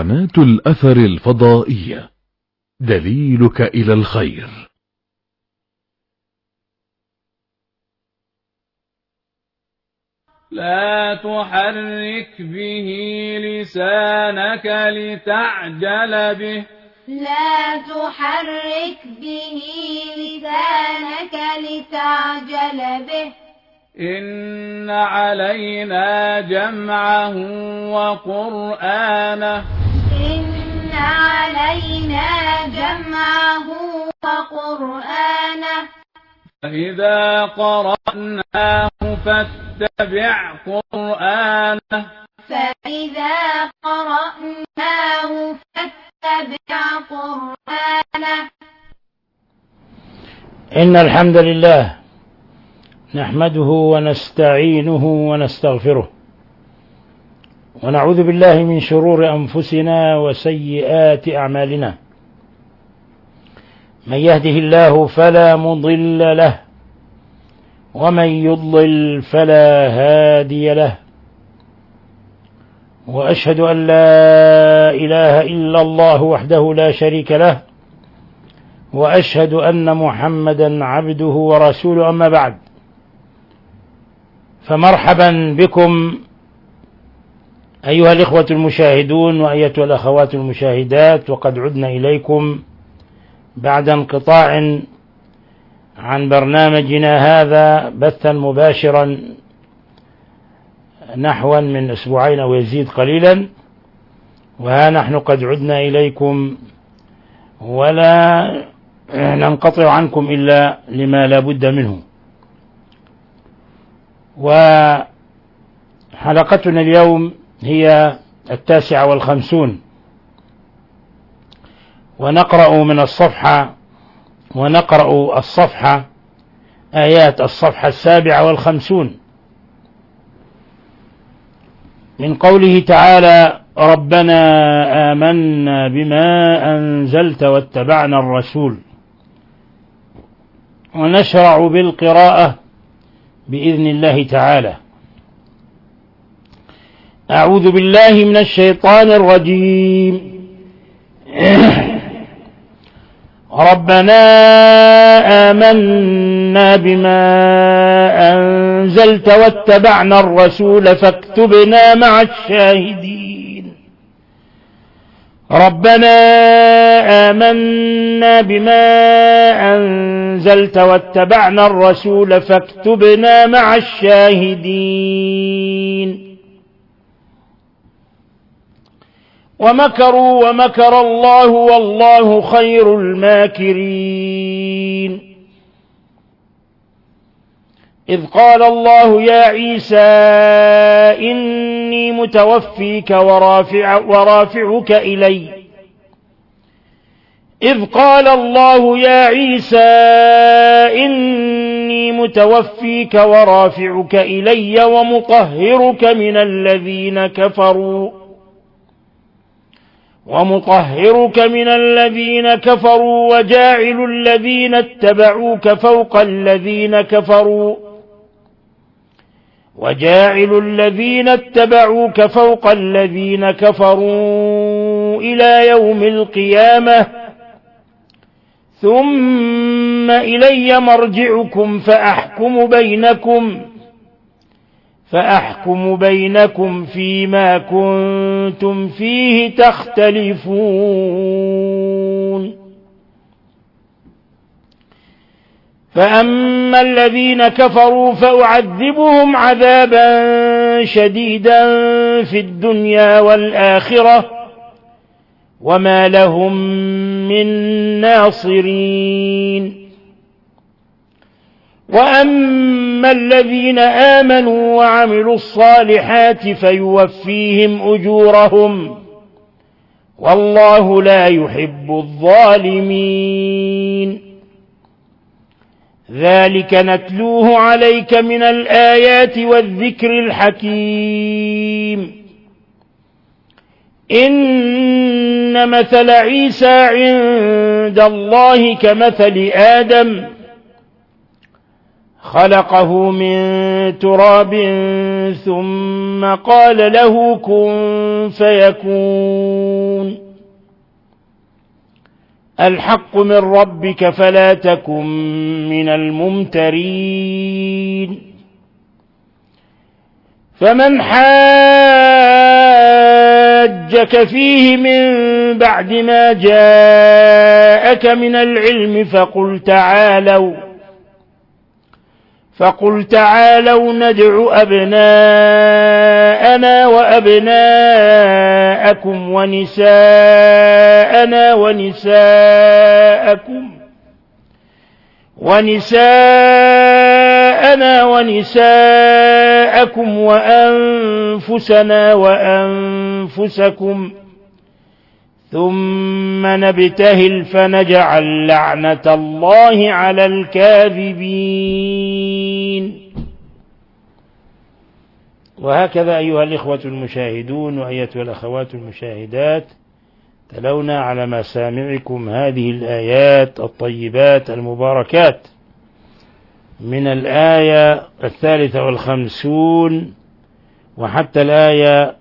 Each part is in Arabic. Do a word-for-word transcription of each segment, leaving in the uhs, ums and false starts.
قناة الأثر الفضائية، دليلك إلى الخير. لا تحرك به لسانك لتعجل به لا تحرك به لسانك لتعجل به إن علينا جمعه وقرآنه إن علينا جمعه وقرآنه فإذا قرأناه فاتبع قرآنه فإذا قرأناه فاتبع قرآنه إن الحمد لله نحمده ونستعينه ونستغفره ونعوذ بالله من شرور أنفسنا وسيئات أعمالنا. من يهده الله فلا مضل له ومن يضلل فلا هادي له، وأشهد أن لا إله إلا الله وحده لا شريك له، وأشهد أن محمدا عبده ورسوله. أما بعد، فمرحبا بكم أيها الإخوة المشاهدون وأيتها الأخوات المشاهدات، وقد عدنا إليكم بعد انقطاع عن برنامجنا هذا بثا مباشرا نحو من أسبوعين أو يزيد قليلا، وها نحن قد عدنا إليكم ولا ننقطع عنكم إلا لما لا بد منه. وحلقتنا اليوم هي التاسعة والخمسون، ونقرأ من الصفحة ونقرأ الصفحة آيات الصفحة السابعة والخمسون من قوله تعالى: ربنا آمنا بما أنزلت واتبعنا الرسول. ونشرع بالقراءة بإذن الله تعالى. أعوذ بالله من الشيطان الرجيم. ربنا آمنا بما أنزلت واتبعنا الرسول فاكتبنا مع الشاهدين. ربنا آمنا بما أنزلت واتبعنا الرسول فاكتبنا مع الشاهدين. ومكروا ومكر الله والله خير الماكرين. إذ قال الله يا عيسى إني متوفيك ورافع ورافعك إلي إذ قال الله يا عيسى إني متوفيك ورافعك إلي ومطهرك من الذين كفروا ومطهرك من الذين كفروا وجاعل الذين اتبعوك فوق الذين كفروا وجاعل الذين اتبعوك فوق الذين كفروا إلى يوم القيامة ثم إلي مرجعكم فأحكم بينكم فأحكم بينكم فيما كنتم فيه تختلفون. فأما الذين كفروا فأعذبهم عذابا شديدا في الدنيا والآخرة وما لهم من ناصرين. وأما الذين آمنوا وعملوا الصالحات فيوفيهم أجورهم والله لا يحب الظالمين. ذلك نتلوه عليك من الآيات والذكر الحكيم. إن مثل عيسى عند الله كمثل آدم خلقه من تراب ثم قال له كن فيكون الحق من ربك فلا تكن من الممترين فمن حاجك فيه من بعد ما جاءك من العلم فقل تعالوا فقل تعالوا ندع أبناءنا وأبناءكم ونساءنا ونساءكم ونساءنا ونساءكم وأنفسنا وأنفسكم ثم نبتهل فنجعل لعنة الله على الكاذبين. وهكذا أيها الإخوة المشاهدون وأيتها الأخوات المشاهدات تلونا على مسامعكم هذه الآيات الطيبات المباركات من الآية الثالثة والخمسون وحتى الآية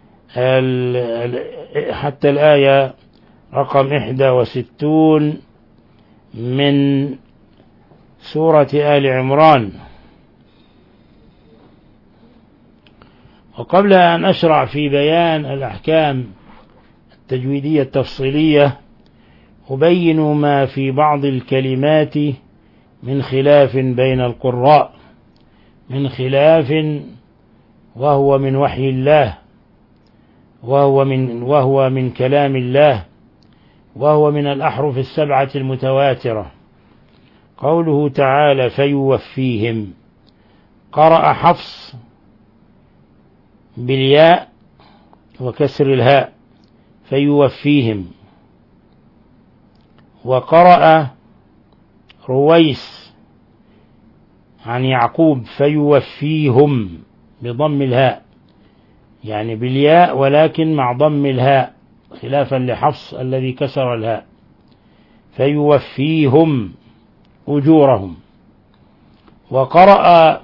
حتى الآية رقم إحدى وستون من سورة آل عمران. وقبل أن أشرع في بيان الأحكام التجويدية التفصيلية أبين ما في بعض الكلمات من خلاف بين القراء، من خلاف وهو من وحي الله، وهو من وهو من كلام الله، وهو من الأحرف السبعة المتواترة. قوله تعالى فيوفيهم، قرأ حفص بالياء وكسر الهاء فيوفيهم، وقرأ رويس عن يعقوب فيوفيهم بضم الهاء، يعني بالياء ولكن مع ضم الهاء خلافا لحفص الذي كسر الهاء، فيوفيهم أجورهم. وقرأ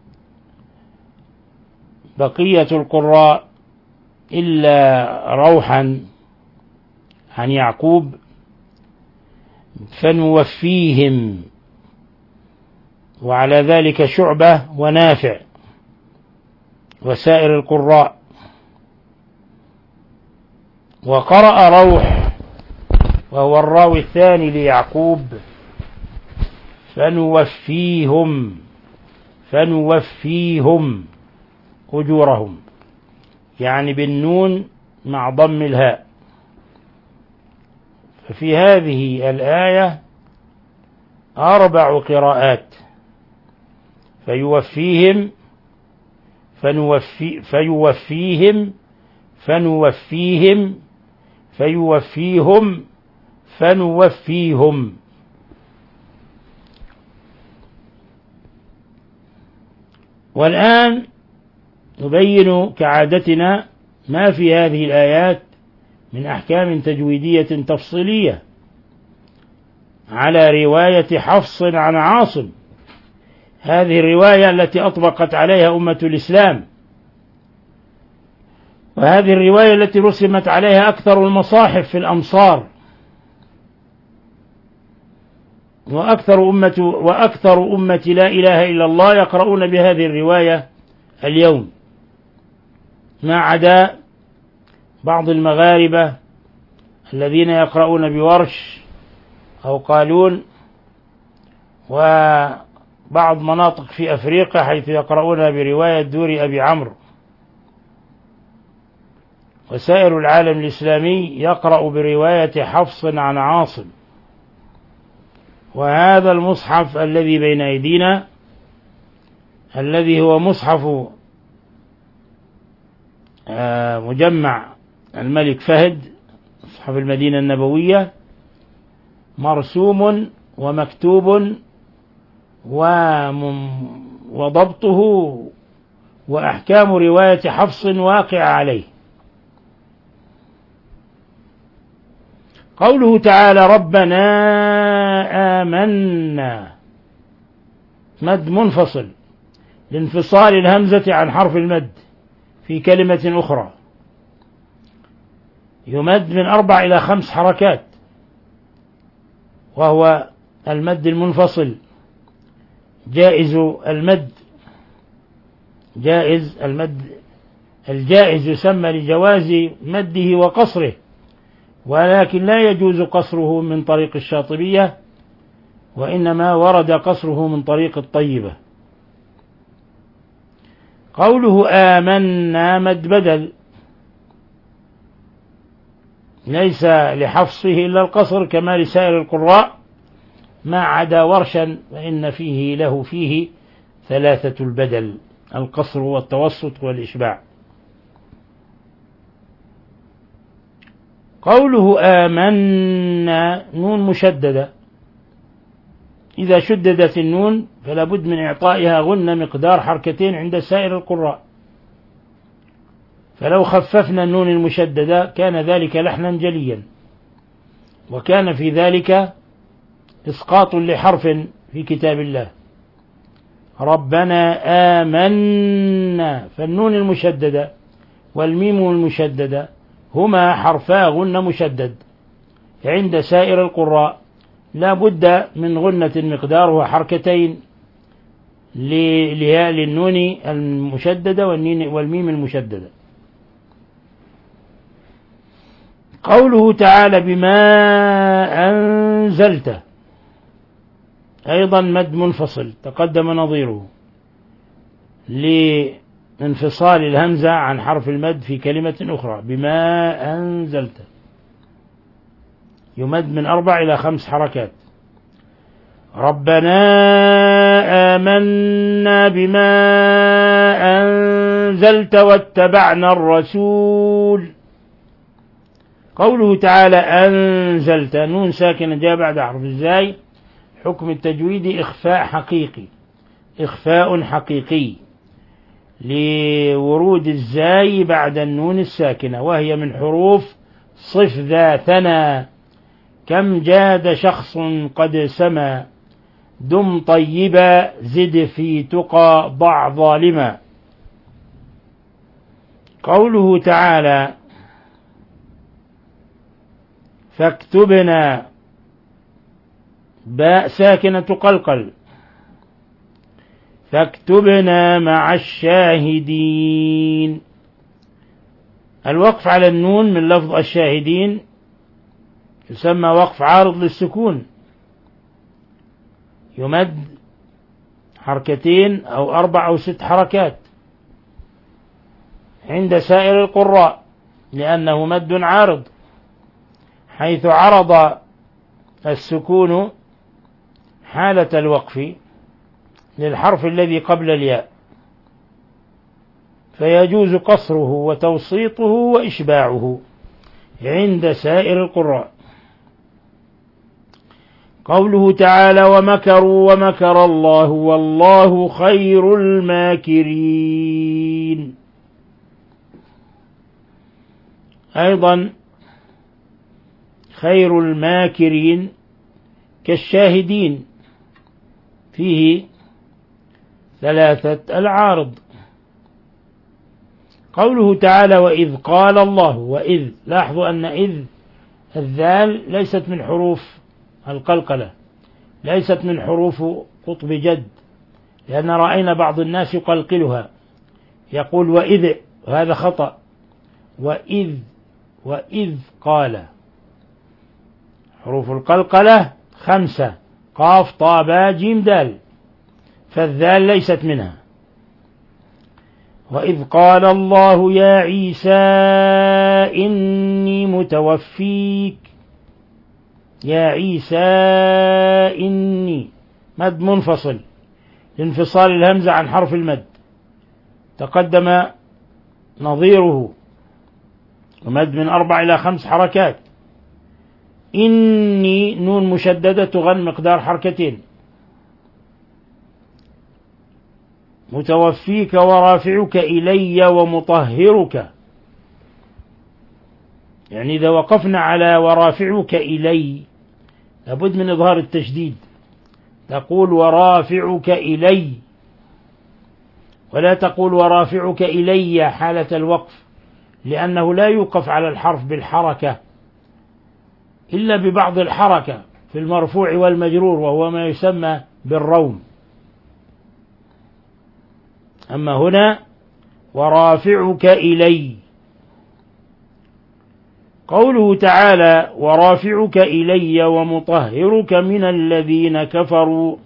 بقية القراء إلا روحا عن يعقوب فنوفيهم، وعلى ذلك شعبة ونافع وسائر القراء. وقرأ روح وهو الراوي الثاني ليعقوب فنوفيهم فنوفيهم أجورهم، يعني بالنون مع ضم الهاء. ففي هذه الآية أربع قراءات: فيوفيهم فنوفي فيوفيهم فنوفيهم فيوفيهم فنوفيهم. والآن نبين كعادتنا ما في هذه الآيات من أحكام تجويدية تفصيلية على رواية حفص عن عاصم، هذه الرواية التي أطبقت عليها أمة الإسلام، وهذه الرواية التي رسمت عليها أكثر المصاحف في الأمصار، وأكثر أمة وأكثر أمة لا إله إلا الله يقرؤون بهذه الرواية اليوم، ما عدا بعض المغاربة الذين يقرؤون بورش أو قالون، وبعض مناطق في أفريقيا حيث يقرؤون برواية دور أبي عمرو. وسائر العالم الإسلامي يقرأ برواية حفص عن عاصم. وهذا المصحف الذي بين أيدينا الذي هو مصحف مجمع الملك فهد، مصحف المدينة النبوية، مرسوم ومكتوب وضبطه وأحكام رواية حفص واقع عليه. قوله تعالى ربنا آمنا، مد منفصل لانفصال الهمزة عن حرف المد في كلمة أخرى، يمد من أربع إلى خمس حركات، وهو المد المنفصل جائز المد، جائز المد الجائز يسمى لجواز مده وقصره، ولكن لا يجوز قصره من طريق الشاطبية، وإنما ورد قصره من طريق الطيبة. قوله آمنا مد بدل، ليس لحفصه إلا القصر كما لسائر القراء ما عدا ورشا، فإن فيه له فيه ثلاثة البدل: القصر والتوسط والإشباع. قوله آمنا نون مشددة، إذا شددت النون فلا بد من إعطائها غنة مقدار حركتين عند سائر القراء، فلو خففنا النون المشددة كان ذلك لحنا جليا، وكان في ذلك إسقاط لحرف في كتاب الله. ربنا آمنا، فالنون المشددة والميم المشددة هما حرفا غنة مشدد، عند سائر القراء لا بد من غنة مقدارها حركتين للنون المشددة والميم المشددة. قوله تعالى بما أنزلت، أيضا مد منفصل تقدم نظيره لانفصال الهمزة عن حرف المد في كلمة أخرى. بما أنزلت يمد من أربع إلى خمس حركات. ربنا آمنا بما أنزلت واتبعنا الرسول. قوله تعالى أنزلت، نون ساكنة جاء بعد حرف الزاي، حكم التجويد إخفاء حقيقي، إخفاء حقيقي لورود الزاي بعد النون الساكنة، وهي من حروف صف ذا ثنى. كم جاد شخص قد سما، دم طيبا زد في تقى ضع ظالما. قوله تعالى فاكتبنا، باء ساكنة تقلقل، فاكتبنا مع الشاهدين. الوقف على النون من لفظ الشاهدين يسمى وقف عارض للسكون، يمد حركتين أو أربع أو ست حركات عند سائر القراء، لأنه مد عارض، حيث عرض السكون حالة الوقف للحرف الذي قبل الياء، فيجوز قصره وتوسيطه وإشباعه عند سائر القراء. قوله تعالى ومكروا ومكر الله والله خير الماكرين، أيضا خير الماكرين كالشاهدين، فيه ثلاثة العارض. قوله تعالى وإذ قال الله، وإذ، لاحظوا أن إذ الذال ليست من حروف القلقلة، ليست من حروف قطب جد، لأن رأينا بعض الناس يقلقلها، يقول وإذ، وهذا خطأ. وإذ، وإذ قال، حروف القلقلة خمسة: قاف طا باء جيم دال، فالذال ليست منها. وإذ قال الله يا عيسى إني متوفيك، يا عيسى إني، مد منفصل لانفصال الهمزة عن حرف المد، تقدم نظيره، ومد من أربع إلى خمس حركات. إني نون مشددة تغن مقدار حركتين. متوفيك ورافعك إلي ومطهرك، يعني إذا وقفنا على ورافعك إلي لابد من إظهار التشديد، تقول ورافعك إلي، ولا تقول ورافعك إلي حالة الوقف، لأنه لا يوقف على الحرف بالحركة إلا ببعض الحركة في المرفوع والمجرور، وهو ما يسمى بالروم. أما هنا ورافعك إلي. قوله تعالى ورافعك إلي ومطهرك من الذين كفروا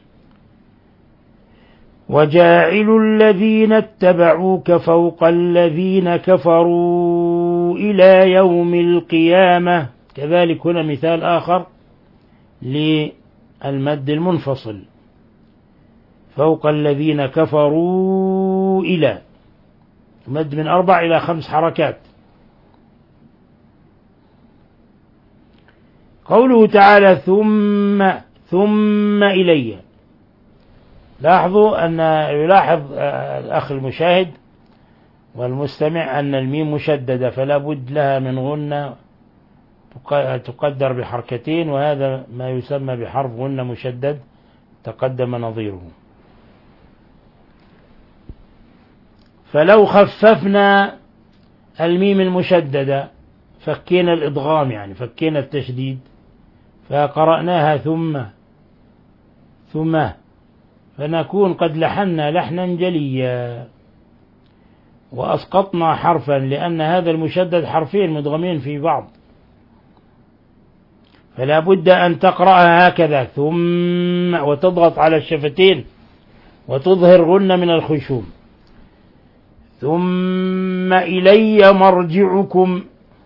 وجاعل الذين اتبعوك فوق الذين كفروا إلى يوم القيامة. كذلك هنا مثال آخر للمد المنفصل، فوق الذين كفروا إلى، مد من أربع إلى خمس حركات. قوله تعالى ثم ثم إلي. لاحظوا أن يلاحظ الأخ المشاهد والمستمع أن الميم مشددة، فلا بد لها من غنة تقدر بحركتين، وهذا ما يسمى بحرف غنة مشدد تقدم نظيره. فلو خففنا الميم المشددة فكينا الإدغام، يعني فكينا التشديد، فقرأناها ثم ثم، فنكون قد لحنا لحنا جليا وأسقطنا حرفا، لأن هذا المشدد حرفين مدغمين في بعض، فلا بد أن تقرأها هكذا ثم، وتضغط على الشفتين وتظهر غنة من الخشوم. ثم إلي مرجعكم.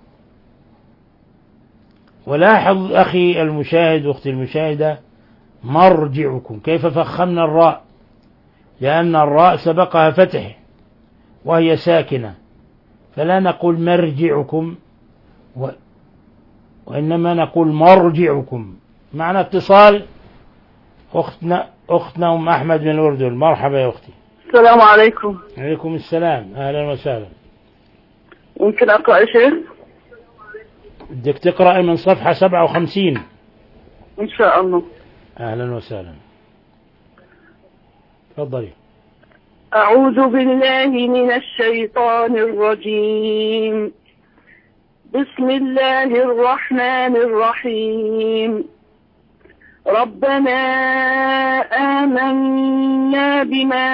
ولاحظ أخي المشاهد وأختي المشاهدة مرجعكم كيف فخمنا الراء، لأن الراء سبقها فتح وهي ساكنة، فلا نقول مرجعكم و... وإنما نقول مرجعكم. معنى اتصال أختنا أختنا أم أحمد من الأردن. مرحبا يا أختي. السلام عليكم. عليكم السلام، أهلا وسهلا. ممكن أقرأ يا شيخ؟ بدك تقرأ من صفحة سبعة وخمسين إن شاء الله. أهلا وسهلا، تفضلي. أعوذ بالله من الشيطان الرجيم. بسم الله الرحمن الرحيم. ربنا آمنا بما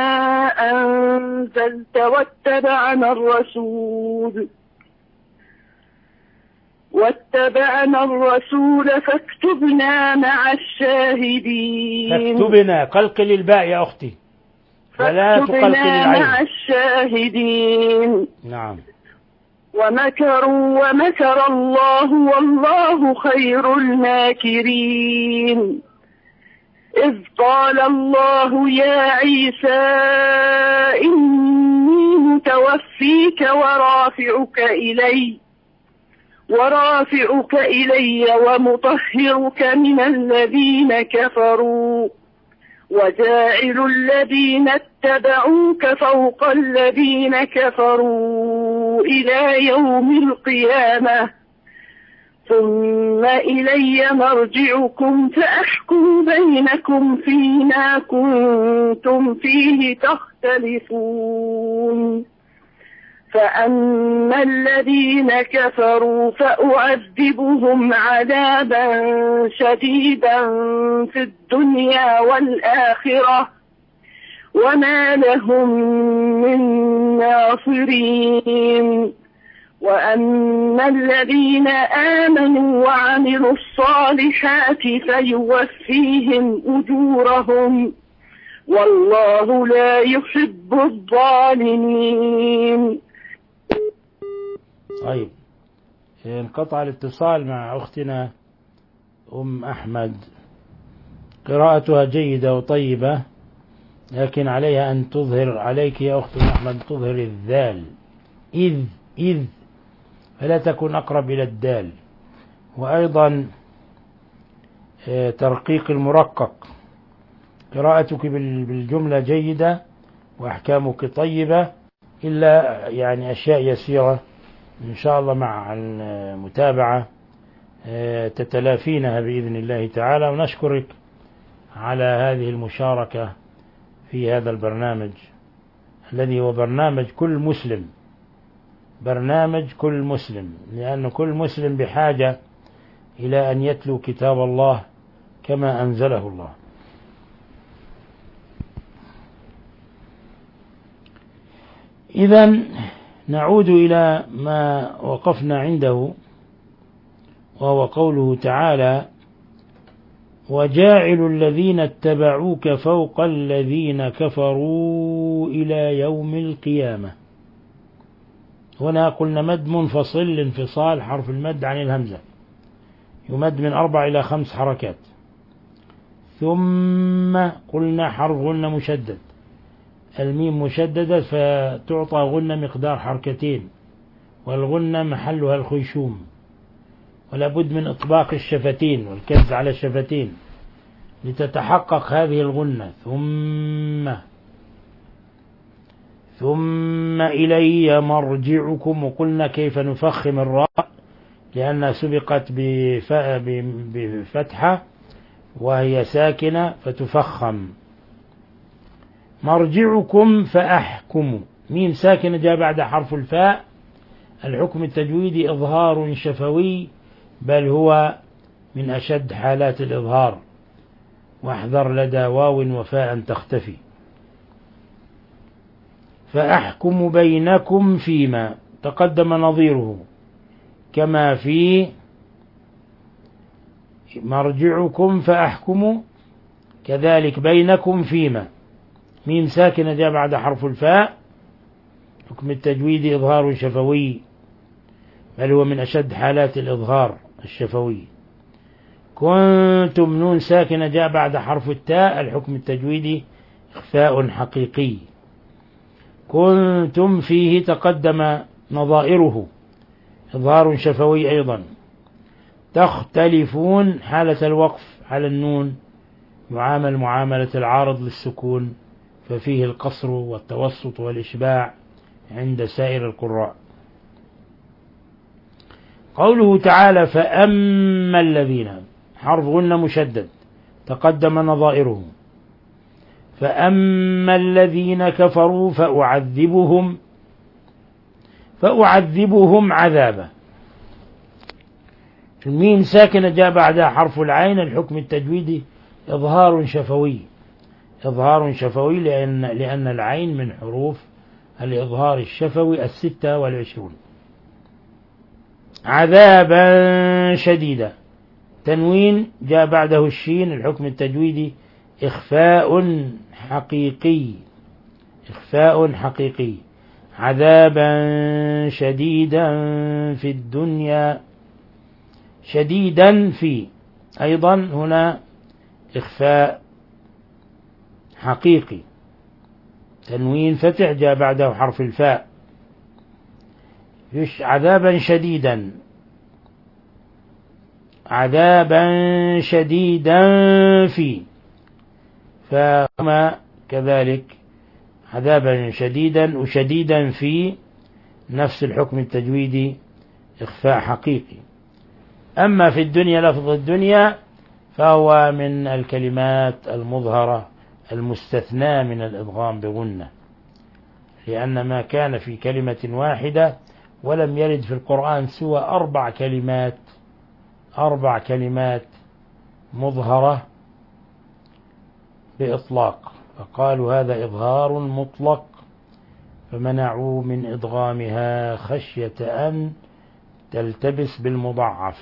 أنزلت واتبعنا الرسول واتبعنا الرسول فاكتبنا مع الشاهدين. فاكتبنا، قلقل الباء يا أختي ولا تقلقل العين. مع الشاهدين. نعم. ومكروا ومكر الله والله خير الماكرين. إذ قال الله يا عيسى إني متوفيك ورافعك إلي ورافعك إلي ومطهرك من الذين كفروا وجاعل الذين اتبعوك فوق الذين كفروا إلى يوم القيامة ثم إلي مرجعكم فأحكم بينكم فيما كنتم فيه تختلفون. فأما الذين كفروا فأعذبهم عذابا شديدا في الدنيا والآخرة وما لهم من ناصرين. وأما الذين آمنوا وعملوا الصالحات فيوفيهم أجورهم والله لا يحب الظالمين. طيب، انقطع الاتصال مع أختنا أم أحمد. قراءتها جيدة وطيبة، لكن عليها أن تظهر، عليك يا أخت أم أحمد تظهر الذال إذ إذ فلا تكن أقرب إلى الدال. وأيضا ترقيق المرقق. قراءتك بالجملة جيدة وأحكامك طيبة، إلا يعني أشياء يسيرة إن شاء الله مع المتابعة تتلافينها بإذن الله تعالى. ونشكرك على هذه المشاركة في هذا البرنامج الذي هو برنامج كل مسلم، برنامج كل مسلم، لأن كل مسلم بحاجة إلى أن يتلو كتاب الله كما أنزله الله. إذن نعود إلى ما وقفنا عنده، وهو قوله تعالى: وجاعل الذين اتبعوك فوق الذين كفروا إلى يوم القيامة. هنا قلنا مد منفصل لانفصال حرف المد عن الهمزة، يمد من أربع إلى خمس حركات. ثم قلنا حرف غنة مشدد، الميم مشددة فتعطى غنة مقدار حركتين، والغنة محلها الخيشوم، ولا بد من إطباق الشفتين والكز على الشفتين لتتحقق هذه الغنة. ثم ثم إلي مرجعكم. وقلنا كيف نفخم الراء لأنها سبقت بفتحة وهي ساكنة فتفخم. مرجعكم فأحكم، ميم ساكنة جاء بعد حرف الفاء. الحكم التجويدي إظهار شفوي، بل هو من أشد حالات الإظهار، واحذر لدى واو وفاء تختفي. فأحكم بينكم فيما تقدم نظيره، كما في مرجعكم فأحكم كذلك بينكم فيما، ميم ساكنة جاء بعد حرف الفاء. حكم التجويد إظهار شفوي، بل هو من أشد حالات الإظهار الشفوي. كنتم نون ساكنة جاء بعد حرف التاء، الحكم التجويدي إخفاء حقيقي. كنتم فيه تقدم نظائره، إظهار شفوي أيضا. تختلفون حالة الوقف على النون يعامل معاملة العارض للسكون، ففيه القصر والتوسط والإشباع عند سائر القراء. قوله تعالى: فأما الذين، حرف غنة مشدد تقدم نظائره. فأما الذين كفروا فأعذبهم فأعذبهم عذابا. الميم ساكنة جاء بعدها حرف العين، الحكم التجويدي إظهار شفوي، إظهار شفوي لأن, لأن العين من حروف الإظهار الشفوي الستة والعشرون. عذابا شديدا، تنوين جاء بعده الشين، الحكم التجويدي إخفاء حقيقي، إخفاء حقيقي. عذابا شديدا في الدنيا، شديدا في أيضا هنا إخفاء حقيقي، تنوين فتح جاء بعده حرف الفاء. عذابا شديدا، عذابا شديدا في، فهما كذلك عذابا شديدا وشديدا في، نفس الحكم التجويدي إخفاء حقيقي. أما في الدنيا، لفظ الدنيا فهو من الكلمات المظهرة المستثنى من الإدغام بغنة، لأن ما كان في كلمة واحدة، ولم يرد في القرآن سوى أربع كلمات أربع كلمات مظهرة بإطلاق، فقالوا هذا إظهار مطلق، فمنعوا من إدغامها خشية أن تلتبس بالمضاعف،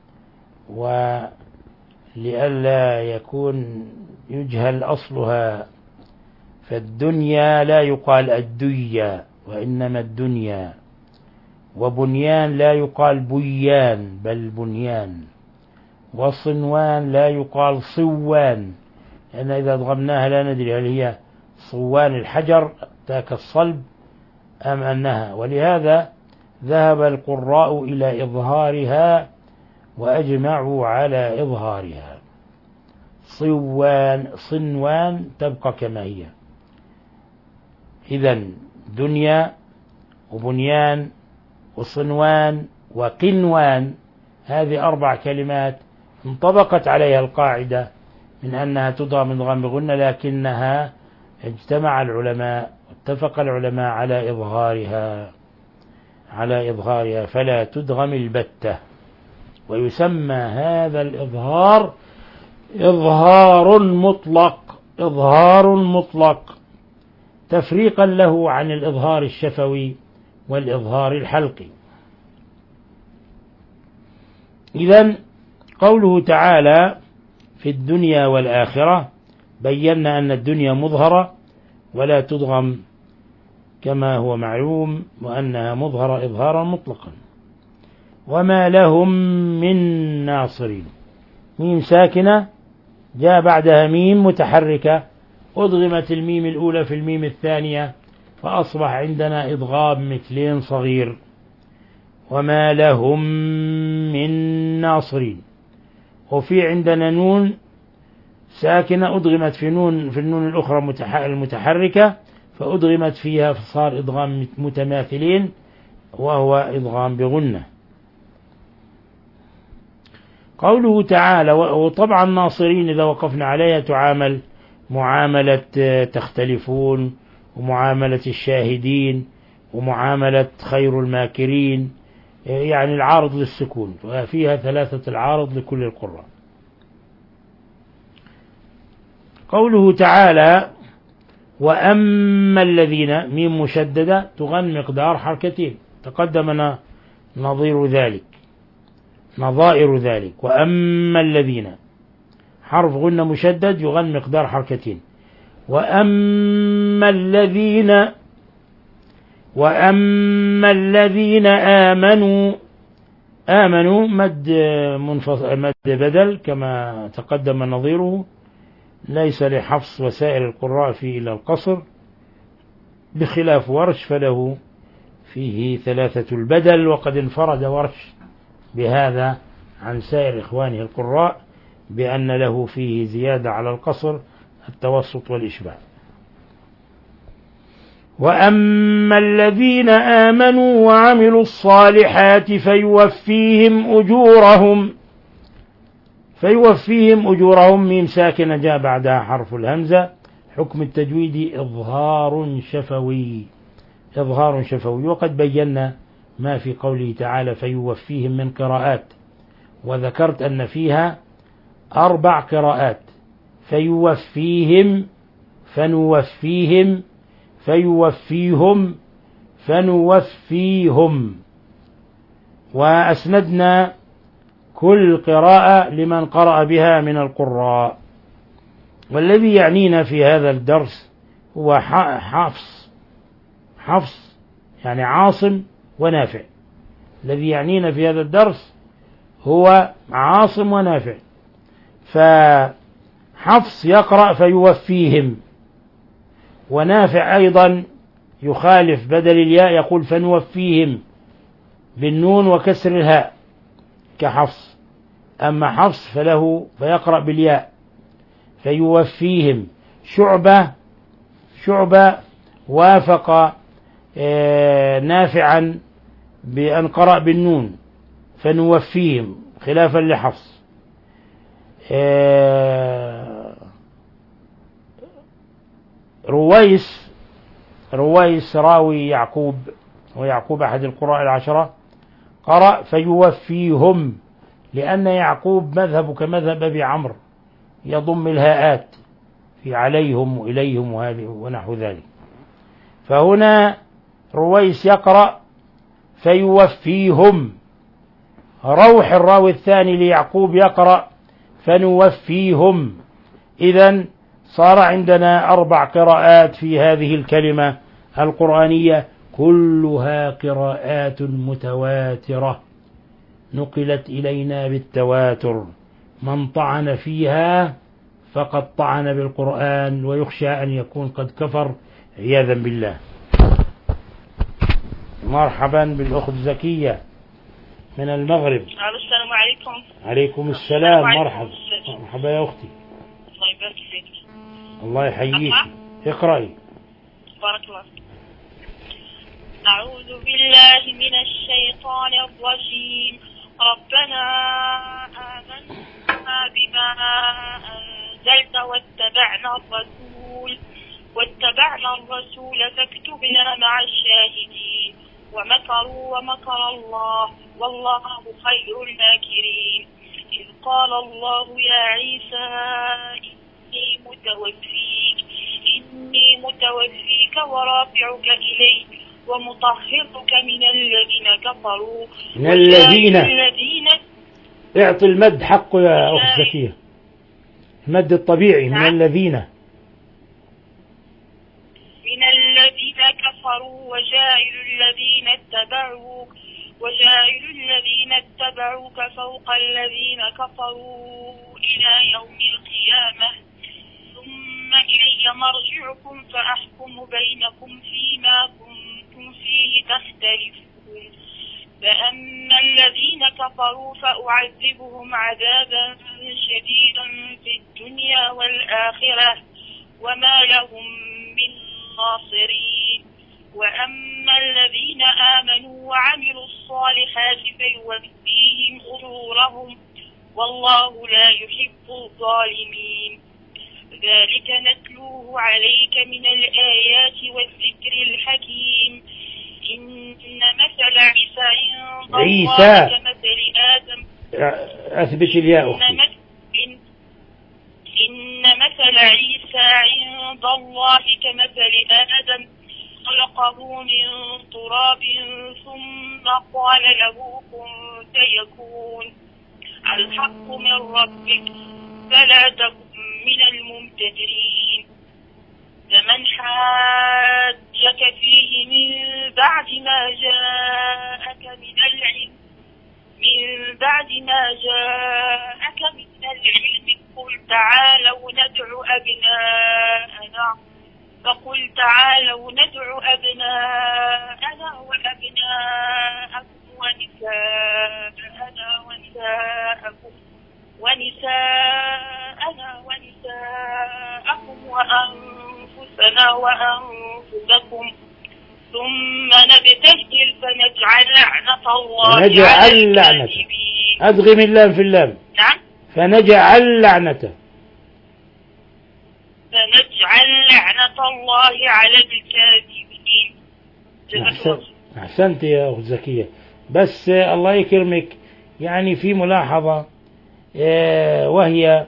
ولئلا يكون يجهل أصلها. فالدنيا لا يقال الدنيا وإنما الدنيا، وبنيان لا يقال بيان بل بنيان، وصنوان لا يقال صوان، لأن إذا ضغمناها لا ندري هل هي صوان الحجر ذاك الصلب أم أنها، ولهذا ذهب القراء إلى إظهارها وأجمعوا على إظهارها. صوان صنوان تبقى كما هي. إذن دنيا وبنيان وصنوان وقنوان، هذه أربع كلمات انطبقت عليها القاعدة من أنها تضغم إدغام بغنة، لكنها اجتمع العلماء اتفق العلماء على إظهارها على إظهارها فلا تدغم البتة. ويسمى هذا الإظهار إظهار مطلق إظهار مطلق تفريقا له عن الإظهار الشفوي والإظهار الحلقي. إذن قوله تعالى في الدنيا والآخرة بينا أن الدنيا مظهرة ولا تدغم كما هو معلوم، وأنها مظهرة إظهارا مطلقا. وما لهم من ناصرين، ميم ساكنة جاء بعدها ميم متحركة، أدغمت الميم الأولى في الميم الثانية فأصبح عندنا إدغام مثلين صغير. وما لهم من ناصرين. وفي عندنا نون ساكنة أدغمت في نون في النون الأخرى المتحركة فأدغمت فيها فصار إدغام متماثلين وهو إدغام بغنة. قوله تعالى وطبعا ناصرين إذا وقفنا عليها تعامل معاملة تختلفون ومعاملة الشاهدين ومعاملة خير الماكرين، يعني العارض للسكون، وفيها ثلاثة العارض لكل القراء. قوله تعالى وأما الذين ميم مشددة تغن مقدار حركتين، تقدمنا نظير ذلك نظائر ذلك. وأما الذين حرف غنة مشدد يغن مقدار حركتين. وأما الذين وأما الذين آمنوا آمنوا مد منفصل مد بدل كما تقدم نظيره، ليس لحفص وسائر القراء فيه إلا القصر، بخلاف ورش فله فيه ثلاثة البدل، وقد انفرد ورش بهذا عن سائر إخوانه القراء بأن له فيه زيادة على القصر التوسط والإشباع. وأما الذين آمنوا وعملوا الصالحات فيوفيهم أجورهم فيوفيهم أجورهم ميم ساكنة جاء بعدها حرف الهمزة. حكم التجويد إظهار شفوي إظهار شفوي. وقد بينا ما في قوله تعالى فيوفيهم من قراءات، وذكرت أن فيها أربع قراءات: فيوفيهم فنوفيهم فيوفيهم فنوفيهم، وأسندنا كل قراءة لمن قرأ بها من القراء. والذي يعنينا في هذا الدرس هو حفص حفص يعني عاصم ونافع. الذي يعنينا في هذا الدرس هو عاصم ونافع. فحفص يقرأ فيوفيهم، ونافع أيضا يخالف بدل الياء يقول فنوفيهم بالنون وكسر الهاء كحفص. أما حفص فله فيقرأ بالياء فيوفيهم. شعبة شعبة وافق نافعا بأن قرأ بالنون فنوفيهم خلافا لحفص. رويس رويس راوي يعقوب ويعقوب أحد القراء العشرة قرأ فيوفيهم، لأن يعقوب مذهب كمذهب أبي عمرو يضم الهاءات في عليهم وإليهم ونحو ذلك. فهنا رويس يقرأ فيوفيهم. روح الراوي الثاني ليعقوب يقرأ فنوفيهم. إذن صار عندنا أربع قراءات في هذه الكلمة القرآنية كلها قراءات متواترة نقلت إلينا بالتواتر. من طعن فيها فقد طعن بالقرآن، ويخشى أن يكون قد كفر عياذا بالله. مرحبا بالأخت زكية من المغرب. السلام عليكم. عليكم السلام. مرحبا مرحبا يا أختي. الله يبارك فيك. الله يحييك. اقرأي. بارك الله. أعوذ بالله من الشيطان الرجيم. ربنا آمنا بما أنزلت أنزلت واتبعنا الرسول واتبعنا الرسول فاكتبنا مع الشاهدين ومكروا ومكر الله والله خير الماكرين. إذ قال الله يا عيسى إني متوفيك إني متوفيك ورافعك إلي ومطهرك من الذين كفروا من الذين الذين اعطي المد حقه يا أخت زكية، المد الطبيعي. من الذين من الذين كفروا وجاعل الذين اتبعوك وجاعل الذين اتبعوك فوق الذين كفروا إلى يوم القيامة ثم إلي مرجعكم فأحكم بينكم فيما كنتم فيه تختلفون. فأما الذين كفروا فأعذبهم عذابا شديدا في الدنيا والآخرة وما لهم من ناصرين. وأما الذين آمنوا وعملوا الصالحات فيوفيهم أجورهم والله لا يحب الظالمين. ذلك نتلوه عليك من الآيات والذكر الحكيم. إن مثل عيسى عند الله كمثل آدم. أثبت الياء أختي. إن, إن مثل عيسى عند الله كمثل آدم خلقه من تراب ثم قال له كن فيكون. الحق من ربك فلا تكن من الممتدرين. فمن حاجك فيه من بعد ما جاءك من العلم من بعد ما جاءك من العلم قل تعالوا ندعو أبناءنا فقل تعالوا ندعو أبناءنا وأبناءكم ونساءنا ونساءكم ونساءنا ونساءكم وأنفسنا وأنفسكم ثم نبتهل فنجعل لعنة الله فنجعل لعنته. أدغم اللام في اللام. نعم. فنجعل لعنته. فنجعل لعنة الله على الكاذبين. أحسن. أحسنت يا أخت زكية. بس الله يكرمك، يعني في ملاحظة وهي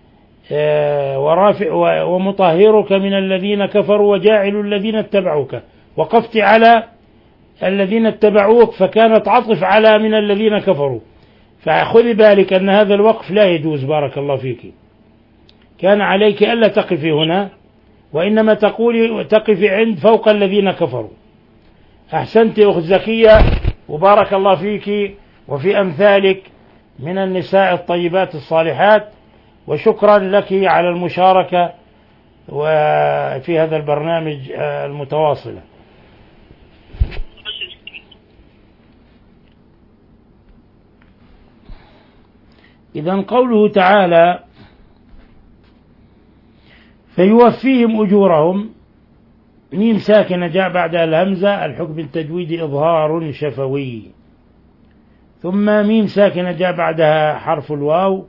ورافع ومطهرك من الذين كفروا وجاعل الذين اتبعوك، وقفت على الذين اتبعوك فكانت عطف على من الذين كفروا، فخذي بالك أن هذا الوقف لا يجوز. بارك الله فيك. كان عليك ألا تقفي هنا وإنما تقولي تقفي عند فوق الذين كفروا. أحسنت يا أخت زكية وبارك الله فيك وفي أمثالك من النساء الطيبات الصالحات، وشكرا لك على المشاركة وفي هذا البرنامج المتواصلة. إذن قوله تعالى فيوفيهم أجورهم، ميم ساكنة جاء بعد الهمزة، الحكم التجويدي إظهار شفوي، ثم ميم ساكنة جاء بعدها حرف الواو.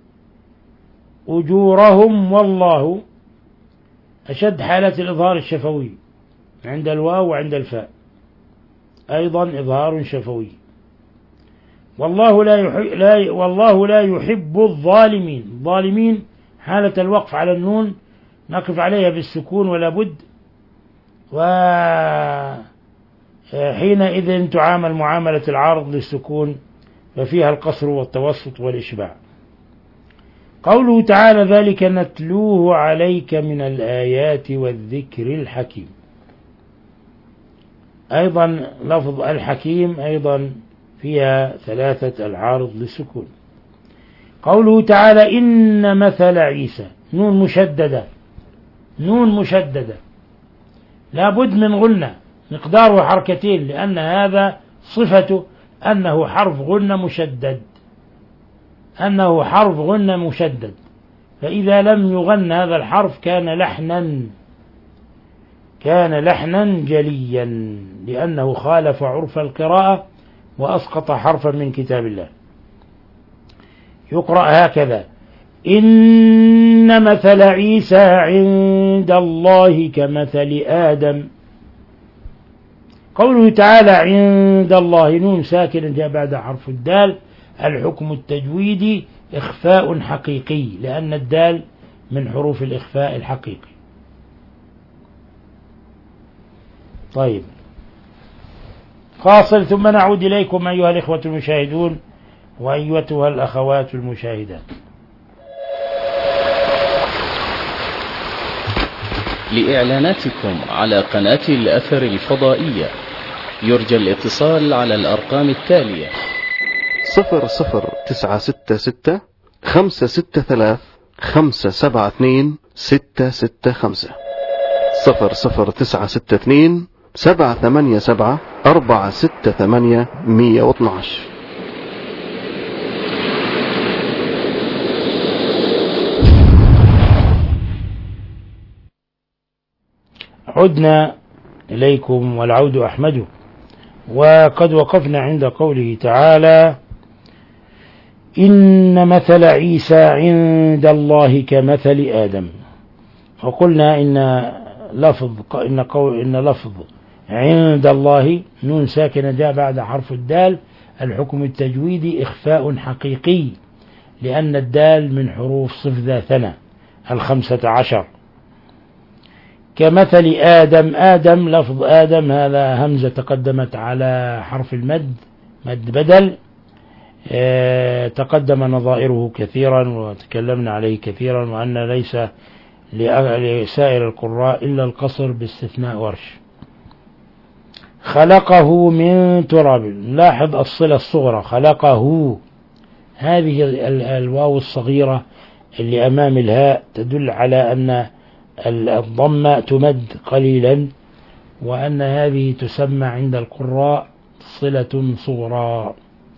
أجورهم والله أشد حالة الإظهار الشفوي عند الواو وعند الفاء، أيضا إظهار شفوي. والله لا يحب, لا والله لا يحب الظالمين. الظالمين حالة الوقف على النون نقف عليها بالسكون ولا بد، وحينئذ تعامل معاملة العارض للسكون ففيها القصر والتوسط والإشباع. قوله تعالى ذلك نتلوه عليك من الآيات والذكر الحكيم، أيضا لفظ الحكيم أيضا فيها ثلاثة العارض للسكون. قوله تعالى إن مثل عيسى، نون مشددة، نون مشددة لابد من غنة مقداره حركتين، لأن هذا صفته أنه حرف غنة مشدد، أنه حرف غنة مشدد، فإذا لم يغن هذا الحرف كان لحنا كان لحنا جليا، لأنه خالف عرف القراءة وأسقط حرفا من كتاب الله. يقرأ هكذا إن مثل عيسى عند الله كمثل آدم. قوله تعالى عند الله نون ساكن جاء بعد حرف الدال، الحكم التجويدي إخفاء حقيقي لأن الدال من حروف الإخفاء الحقيقي. طيب فاصل ثم نعود إليكم أيها الإخوة المشاهدون وأيتها الأخوات المشاهدات. لإعلاناتكم على قناة الأثر الفضائية يرجى الاتصال على الأرقام التالية: صفر صفر تسعة ستة ستة خمسة ستة ثلاث خمسة سبعة اثنين ستة ستة خمسة، صفر صفر تسعة ستة اثنين سبعة ثمانية سبعة أربعة ستة ثمانية مية واثناش. عدنا إليكم والعود أحمد. وقد وقفنا عند قوله تعالى إن مثل عيسى عند الله كمثل آدم، وقلنا إن لفظ إن قول إن لفظ عند الله نون ساكنة جاء بعد حرف الدال، الحكم التجويدي إخفاء حقيقي لأن الدال من حروف صف ذا ثنى الخمسة عشر. كمثل آدم، آدم لفظ آدم هذا همزة تقدمت على حرف المد، مد بدل، اه تقدم نظائره كثيرا وتكلمنا عليه كثيرا، وأن ليس لسائر القراء إلا القصر باستثناء ورش. خلقه من تراب، لاحظ الصلة الصغرى خلقه، هذه الواو الصغيرة اللي أمام الهاء تدل على أن الضمة تمد قليلا، وأن هذه تسمى عند القراء صلة صغرى.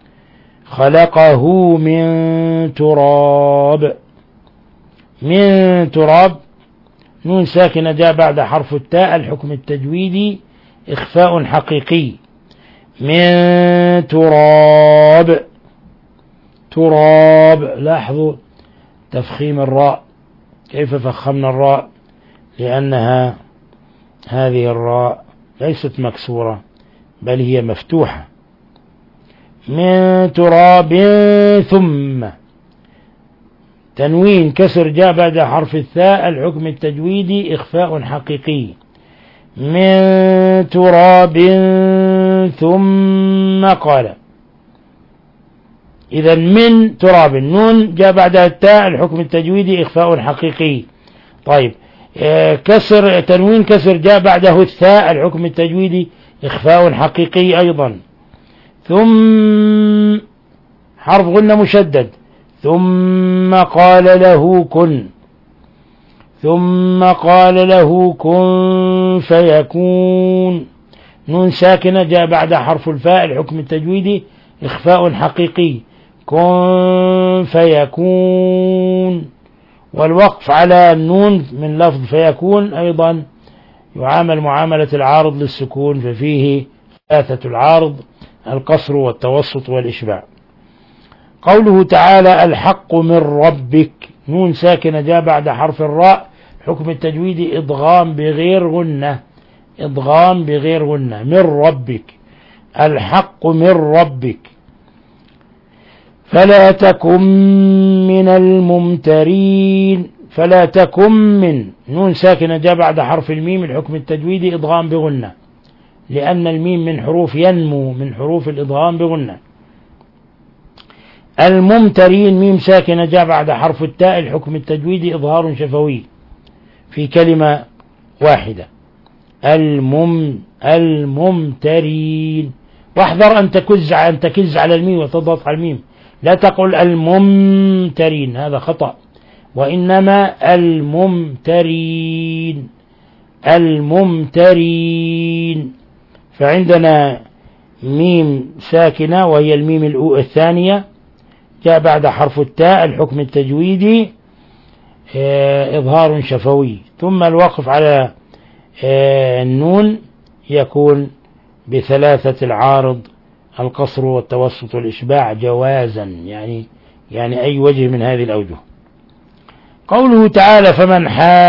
خلقه من تراب، من تراب نون ساكنة جاء بعد حرف التاء، الحكم التجويدي إخفاء حقيقي. من تراب، تراب، لاحظوا تفخيم الراء، كيف فخمنا الراء؟ لأنها هذه الراء ليست مكسورة بل هي مفتوحة. من تراب ثم، تنوين كسر جاء بعد حرف الثاء، الحكم التجويدي إخفاء حقيقي. من تراب ثم قال، إذا من تراب نون جاء بعدها التاء، الحكم التجويدي إخفاء حقيقي. طيب كسر، تنوين كسر جاء بعده الثاء، الحكم التجويدي إخفاء حقيقي أيضا. ثم حرف غنة مشدد، ثم قال له كن، ثم قال له كن فيكون، نون ساكنة جاء بعد حرف الفاء، الحكم التجويدي إخفاء حقيقي. كن فيكون، والوقف على النون من لفظ فيكون أيضا يعامل معاملة العارض للسكون، ففيه ثلاثة العارض: القصر والتوسط والإشباع. قوله تعالى الحق من ربك، نون ساكنة جاء بعد حرف الراء، حكم التجويدي إدغام بغير غنة، إدغام بغير غنة. من ربك، الحق من ربك. فلا تكن من الممترين، فلا تكن من، نون ساكنة جاء بعد حرف الميم، الحكم التجويدي إدغام بغنة لأن الميم من حروف ينمو، من حروف الإدغام بغنة. الممترين ميم ساكنة جاء بعد حرف التاء، الحكم التجويدي إظهار شفوي في كلمة واحدة. المم الممترين، واحذر أن تكز أن تكز على الميم وتضغط على الميم، لا تقل الممترين، هذا خطأ، وإنما الممترين، الممترين. فعندنا ميم ساكنة وهي الميم الثانية جاء بعد حرف التاء، الحكم التجويدي إظهار شفوي، ثم الوقف على النون يكون بثلاثة العارض: القصر والتوسط والإشباع جوازا، يعني يعني أي وجه من هذه الأوجه. قوله تعالى فمن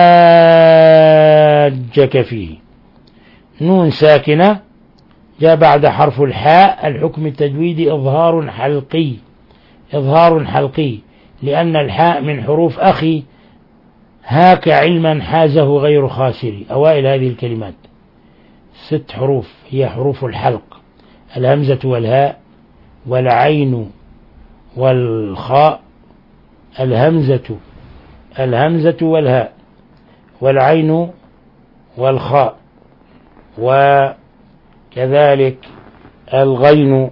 حاجك فيه، نون ساكنة جاء بعد حرف الحاء، الحكم التجويدي إظهار حلقي، إظهار حلقي، لأن الحاء من حروف أخي هاك علما حازه غير خاسر. أوائل هذه الكلمات ست حروف هي حروف الحلق، الهمزة والهاء والعين والخاء، الهمزة الهمزة والهاء والعين والخاء، وكذلك الغين.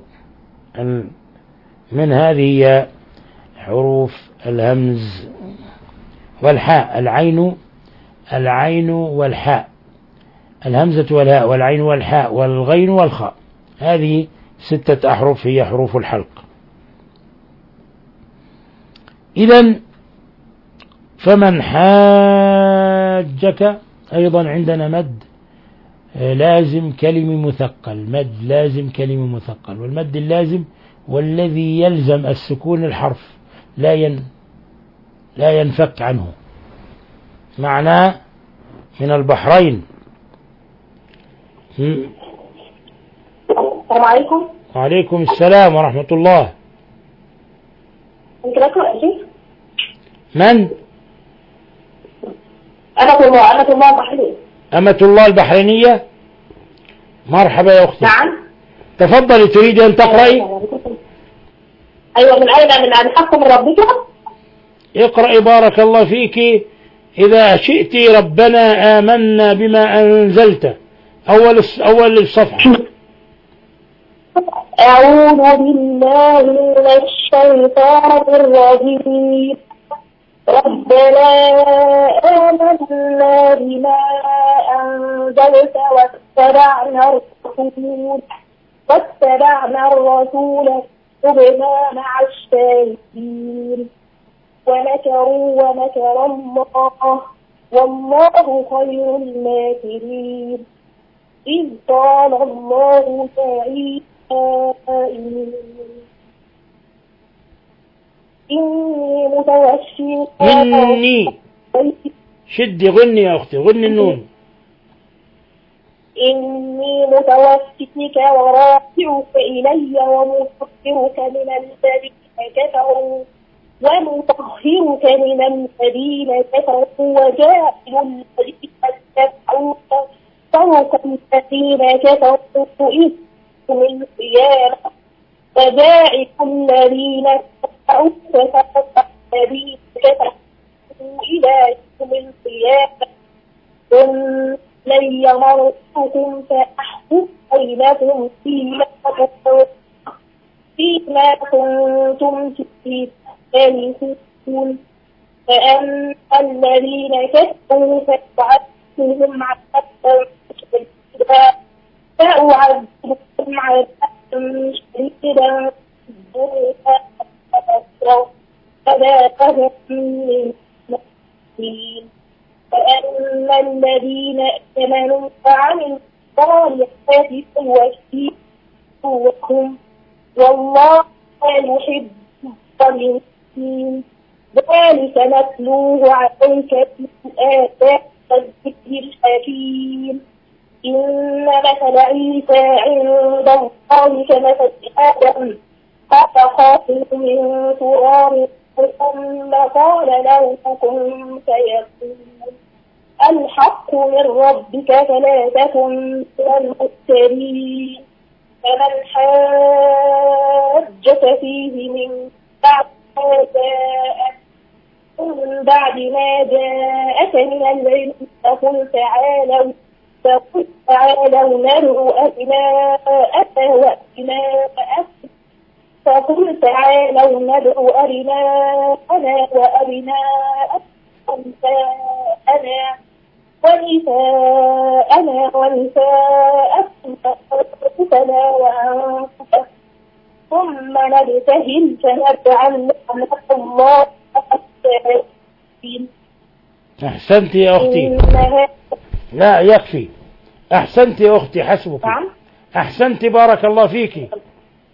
من هذه حروف الهمز والحاء، العين العين والحاء، الهمزة والهاء والعين والحاء والغين والخاء، هذه ستة أحرف هي حروف الحلق. إذن فمن حاجك أيضا عندنا مد لازم كلمة مثقل، مد لازم كلمة مثقل، والمد اللازم والذي يلزم السكون الحرف لا ين لا ينفك عنه، معناه من البحرين. السلام عليكم. وعليكم السلام ورحمة الله. ممكن أقرأ يا شيخ؟ من؟ أمة الله أمة الله البحرينية. أمة الله البحرينية. مرحبا يا أختي. نعم. تفضلي، تريد أن تقرأي؟ أيوة. من أين؟ من الحق من ربك. اقرأي بارك الله فيك. إذا شئت ربنا آمنا بما أنزلت، أول أول الصفحة. أعوذ بالله من الشيطان الرجيم. ربنا آمنا بما أنزلت واتبعنا الرسول واتبعنا الرسول فاكتبنا مع الشاهدين. ومكروا ومكر الله والله خير الماكرين. إذ قال الله تعالى إني متوفيك. إني شدي غني يا أختي، غني النون. إني متوفيك ورافعك إلي ومطهرك من الذين كفروا ومطهرك من الذين كفروا وجاعل الذين اتبعوك فوق الذين كفروا إذ من القيامة وجاعل الذين اتبعوك فوق الذين كفروا إلى يوم القيامة ثم يمركم فأحكم بينكم فيما فيما كنتم فيه تختلفون. فأما الذين كفروا فأعذبهم عذابا شديدا فأعذبهم عذابا شديدا فذاقهم من المسلمين. فأما الذين آمنوا وعملوا الصالحات فيوفيهم والله يحب الصالحين. ذلك نتلوه عليك في الآيات والذكر الحكيم. إن مثل عيسى عند الله كمثل آدم خلقه من تراب ثم قال له كن فيكون. الحق من ربك فلا تكن من الممترين. فمن حاجك فيه من بعد ما جاءك من بعد ما جاءك من العلم فقل تعالوا فقل تعالوا ندعو أبناءنا وأبناءكم فقل تعالوا ندعو أبناءنا وأبناءكم نساءنا ونساءنا ونساءكم وأنفسنا وأنفسكم ثم نبتهل فنجعل لعنة الله الكاذبين. أحسنت يا أختي. لا يكفي. أحسنت يا أختي، حسبك. أحسنت بارك الله فيك.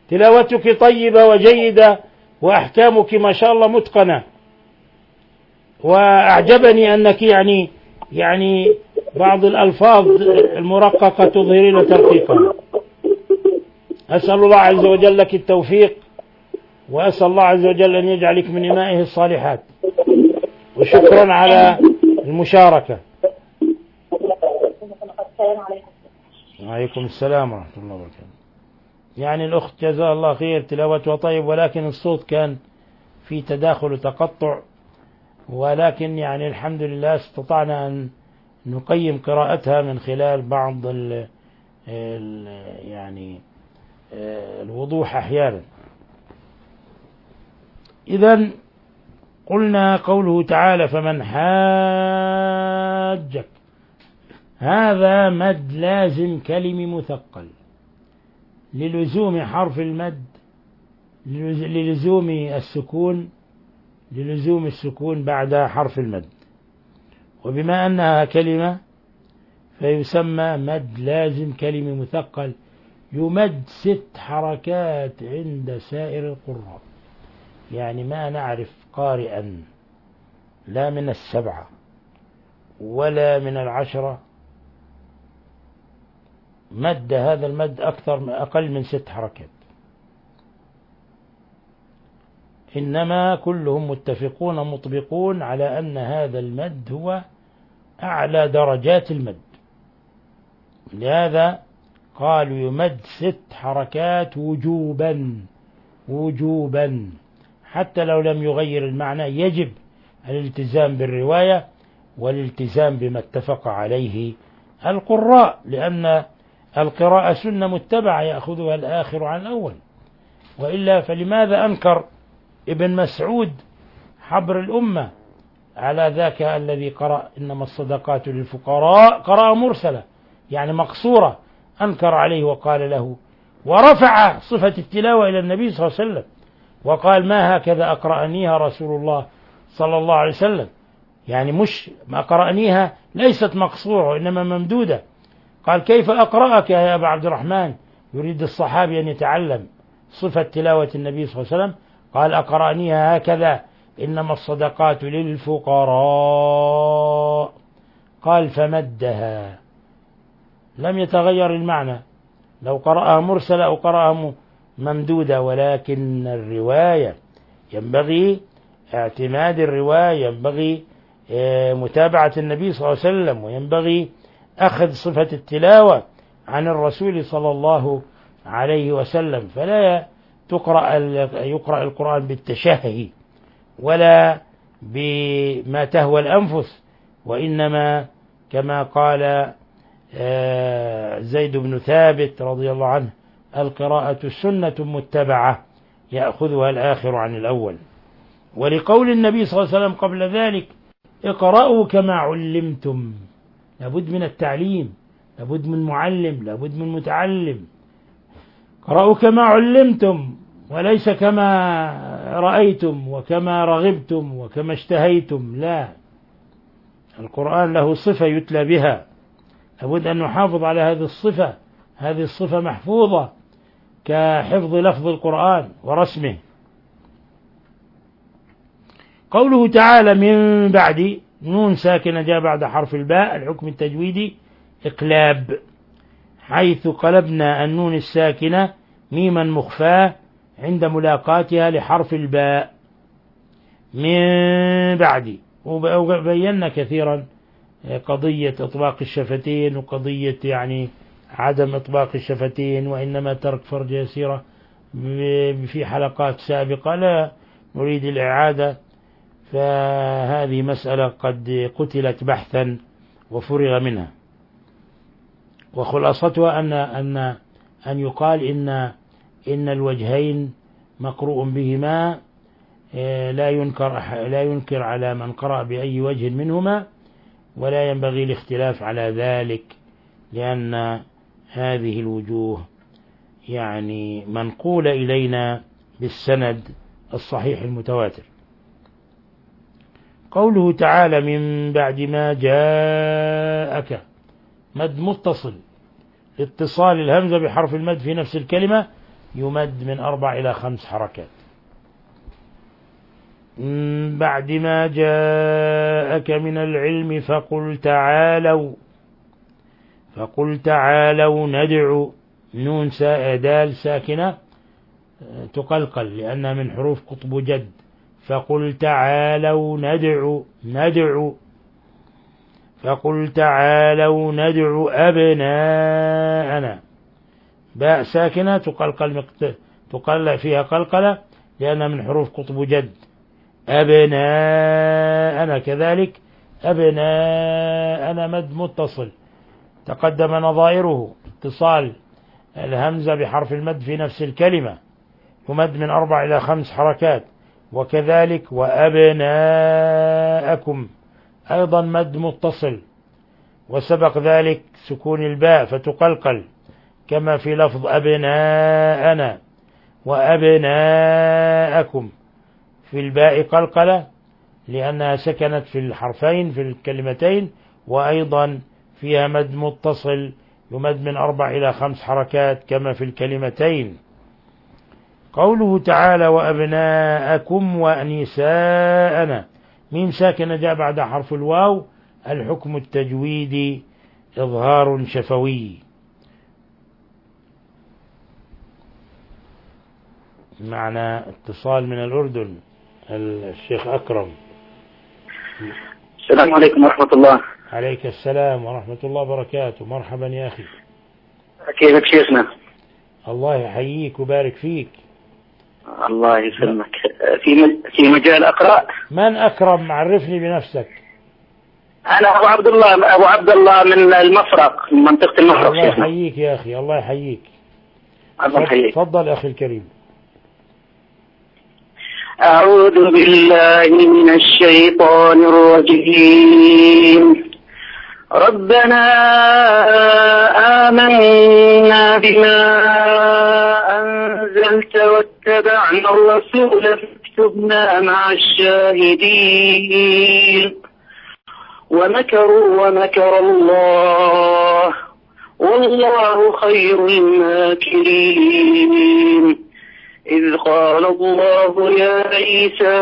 تلاوتك طيبة وجيدة وأحكامك ما شاء الله متقنة. وأعجبني أنك يعني يعني بعض الألفاظ المرققة تظهرين ترقيقها. أسأل الله عز وجل لك التوفيق، وأسأل الله عز وجل أن يجعلك من إمائه الصالحات، وشكرا على المشاركة. وعليكم السلام ورحمة الله وبركاته. يعني الأخت جزاها الله خير تلاوتها طيب، ولكن الصوت كان في تداخل وتقطع، ولكن يعني الحمد لله استطعنا أن نقيم قراءتها من خلال بعض ال ال يعني الوضوح أحيانا. إذن قلنا قوله تعالى فمن حاجك، هذا مد لازم كلمي مثقل للزوم حرف المد، للزوم السكون للزوم السكون بعد حرف المد، وبما أنها كلمة فيسمى مد لازم كلمي مثقل، يمد ست حركات عند سائر القراء. يعني ما نعرف قارئا لا من السبعة ولا من العشرة مد هذا المد أكثر أقل من ست حركات، إنما كلهم متفقون مطبقون على أن هذا المد هو أعلى درجات المد. لهذا قالوا يمد ست حركات وجوبا وجوبا، حتى لو لم يغير المعنى يجب الالتزام بالرواية والالتزام بما اتفق عليه القراء، لأن القراءة سنة متبعة يأخذها الآخر عن الأول، وإلا فلماذا أنكر ابن مسعود حبر الأمة على ذاك الذي قرأ إنما الصدقات للفقراء، قرأ مرسلة يعني مقصورة، أنكر عليه وقال له، ورفع صفة التلاوة إلى النبي صلى الله عليه وسلم وقال ما هكذا أقرأنيها رسول الله صلى الله عليه وسلم، يعني مش ما قرأنيها ليست مقصورة وإنما ممدودة. قال كيف أقرأك يا أبا عبد الرحمن؟ يريد الصحابي أن يتعلم صفة تلاوة النبي صلى الله عليه وسلم. قال أقرأنيها هكذا إنما الصدقات للفقراء. قال فمدها، لم يتغير المعنى لو قرأها مرسلة أو قرأها ممدودة، ولكن الرواية ينبغي اعتماد الرواية، ينبغي متابعة النبي صلى الله عليه وسلم، وينبغي أخذ صفة التلاوة عن الرسول صلى الله عليه وسلم. فلا تقرأ يقرأ القرآن بالتشهي ولا بما تهوى الأنفس، وإنما كما قال زيد بن ثابت رضي الله عنه القراءة سنة متبعة يأخذها الآخر عن الأول. ولقول النبي صلى الله عليه وسلم قبل ذلك اقرأوا كما علمتم، لابد من التعليم، لابد من معلم، لابد من متعلم. اقرأوا كما علمتم وليس كما رأيتم وكما رغبتم وكما اشتهيتم، لا، القرآن له صفة يتلى بها، لابد أن نحافظ على هذه الصفة، هذه الصفة محفوظة كحفظ لفظ القرآن ورسمه. قوله تعالى من بعد، نون ساكنة جاء بعد حرف الباء، الحكم التجويدي إقلاب، حيث قلبنا النون الساكنة ميما مخفاة عند ملاقاتها لحرف الباء. من بعد، وبينا كثيرا قضية إطباق الشفتين وقضية يعني عدم إطباق الشفتين وإنما ترك فرج يسيرة في حلقات سابقة، لا نريد الإعادة، فهذه مسألة قد قتلت بحثا وفرغ منها. وخلاصتها أن أن أن يقال إن إن الوجهين مقروء بهما، لا ينكر لا ينكر على من قرأ بأي وجه منهما، ولا ينبغي الاختلاف على ذلك، لأن هذه الوجوه يعني منقولة إلينا بالسند الصحيح المتواتر. قوله تعالى من بعد ما جاءك، مد متصل، اتصال الهمزة بحرف المد في نفس الكلمة يمد من أربع إلى خمس حركات. من بعد ما جاءك من العلم فقل تعالوا فقل تعالوا ندعو نون دال ساكنة تقلقل لأنها من حروف قطب جد. فقل تعالوا ندعو ندعو فقل تعالوا ندعو أبناءنا باء ساكنة تقلقل تقلع فيها قلقلة لأنها من حروف قطب جد. أبناءنا كذلك أبناءنا مد متصل تقدم نظائره اتصال الهمزة بحرف المد في نفس الكلمة يمد من أربع إلى خمس حركات. وكذلك وأبناءكم أيضا مد متصل وسبق ذلك سكون الباء فتقلقل كما في لفظ أبناءنا. وأبناءكم في الباء قلقلة لأنها سكنت في الحرفين في الكلمتين وأيضا فيها مد متصل يمد من أربع إلى خمس حركات كما في الكلمتين. قوله تعالى وأبناءكم ونساءنا ميم ساكنة جاء بعد حرف الواو الحكم التجويدي إظهار شفوي. معنا اتصال من الأردن الشيخ أكرم. السلام عليكم ورحمة الله. عليك السلام ورحمة الله وبركاته. مرحبا يا أخي. كيفك شيخنا؟ الله يحييك وبارك فيك. الله يسلمك. في في مجال أقرأ. من أكرم؟ عرفني بنفسك. أنا أبو عبد الله أبو عبد الله من المفرق من منطقة المفرق. الله يحييك يا أخي. الله يحييك. الله يحييك. تفضل أخي الكريم. أعوذ بالله من الشيطان الرجيم. ربنا آمنا بما أنزلت واتبعنا الرسول فاكتبنا مع الشاهدين. ومكروا ومكر الله والله خير الماكرين. إذ قال الله يا عيسى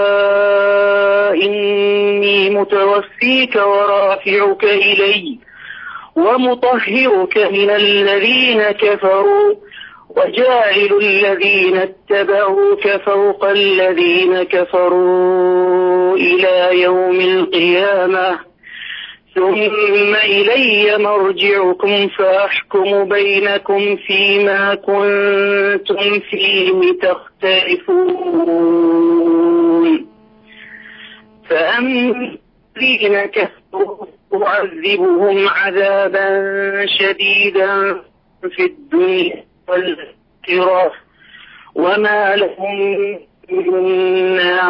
إني متوفيك ورافعك إلي ومطهرك من الذين كفروا وجاعل الذين اتبعوك فوق الذين كفروا إلى يوم القيامة ثم إلي مرجعكم فأحكم بينكم فيما كنتم فيه تختلفون. فأما الذين كفروا أعذبهم عذابا شديدا في الدنيا والآخرة وما لهم من